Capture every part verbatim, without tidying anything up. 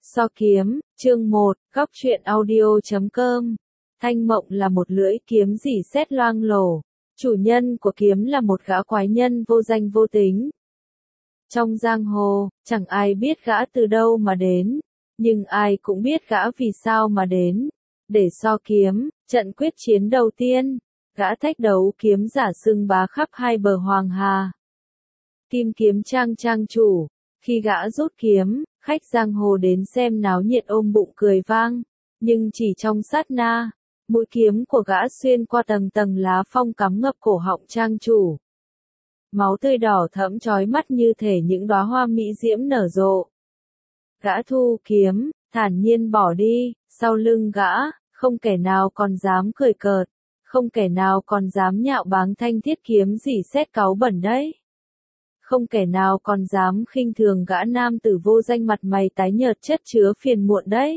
So kiếm, chương một, góc truyện audio chấm com. Thanh Mộng là một lưỡi kiếm rỉ sét loang lổ. Chủ nhân của kiếm là một gã quái nhân vô danh vô tính. Trong giang hồ, chẳng ai biết gã từ đâu mà đến, nhưng ai cũng biết gã vì sao mà đến. Để so kiếm, trận quyết chiến đầu tiên, gã thách đấu kiếm giả xưng bá khắp hai bờ Hoàng Hà. Kim Kiếm Trang trang chủ, khi gã rút kiếm, khách giang hồ đến xem náo nhiệt ôm bụng cười vang, nhưng chỉ trong sát na, mũi kiếm của gã xuyên qua tầng tầng lá phong cắm ngập cổ họng trang chủ. Máu tươi đỏ thẫm chói mắt như thể những đóa hoa mỹ diễm nở rộ. Gã thu kiếm, thản nhiên bỏ đi, sau lưng gã, không kẻ nào còn dám cười cợt, không kẻ nào còn dám nhạo báng thanh thiết kiếm rỉ sét cáu bẩn đấy. Không kẻ nào còn dám khinh thường gã nam tử vô danh mặt mày tái nhợt chất chứa phiền muộn đấy.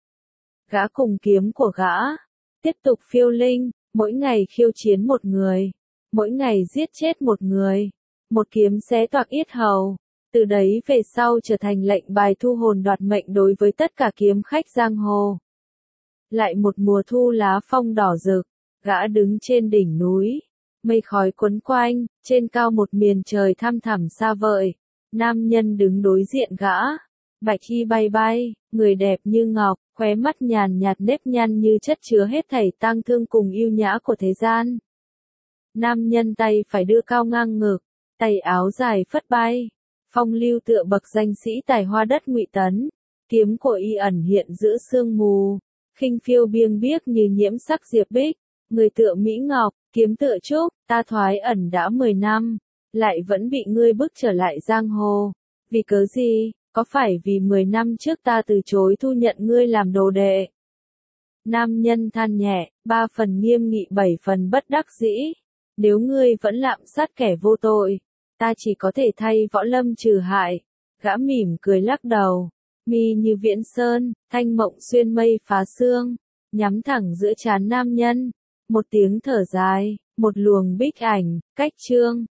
Gã cùng kiếm của gã, tiếp tục phiêu linh, mỗi ngày khiêu chiến một người, mỗi ngày giết chết một người, một kiếm xé toạc yết hầu, từ đấy về sau trở thành lệnh bài thu hồn đoạt mệnh đối với tất cả kiếm khách giang hồ. Lại một mùa thu lá phong đỏ rực, gã đứng trên đỉnh núi. Mây khói quấn quanh, trên cao một miền trời thăm thẳm xa vời, nam nhân đứng đối diện gã, bạch y bay bay, người đẹp như ngọc, khóe mắt nhàn nhạt nếp nhăn như chất chứa hết thảy tang thương cùng yêu nhã của thế gian. Nam nhân tay phải đưa cao ngang ngực, tay áo dài phất bay, phong lưu tựa bậc danh sĩ tài hoa đất Ngụy Tấn, kiếm của y ẩn hiện giữa sương mù, khinh phiêu biêng biếc như nhiễm sắc diệp bích, người tựa Mỹ Ngọc. Kiếm tựa trúc, ta thoái ẩn đã mười năm, lại vẫn bị ngươi bức trở lại giang hồ. Vì cớ gì, có phải vì mười năm trước ta từ chối thu nhận ngươi làm đồ đệ? Nam nhân than nhẹ, ba phần nghiêm nghị bảy phần bất đắc dĩ. Nếu ngươi vẫn lạm sát kẻ vô tội, ta chỉ có thể thay võ lâm trừ hại. Gã mỉm cười lắc đầu, mi như viễn sơn, thanh mộng xuyên mây phá sương, nhắm thẳng giữa trán nam nhân. Một tiếng thở dài, một luồng bích ảnh, cách chương.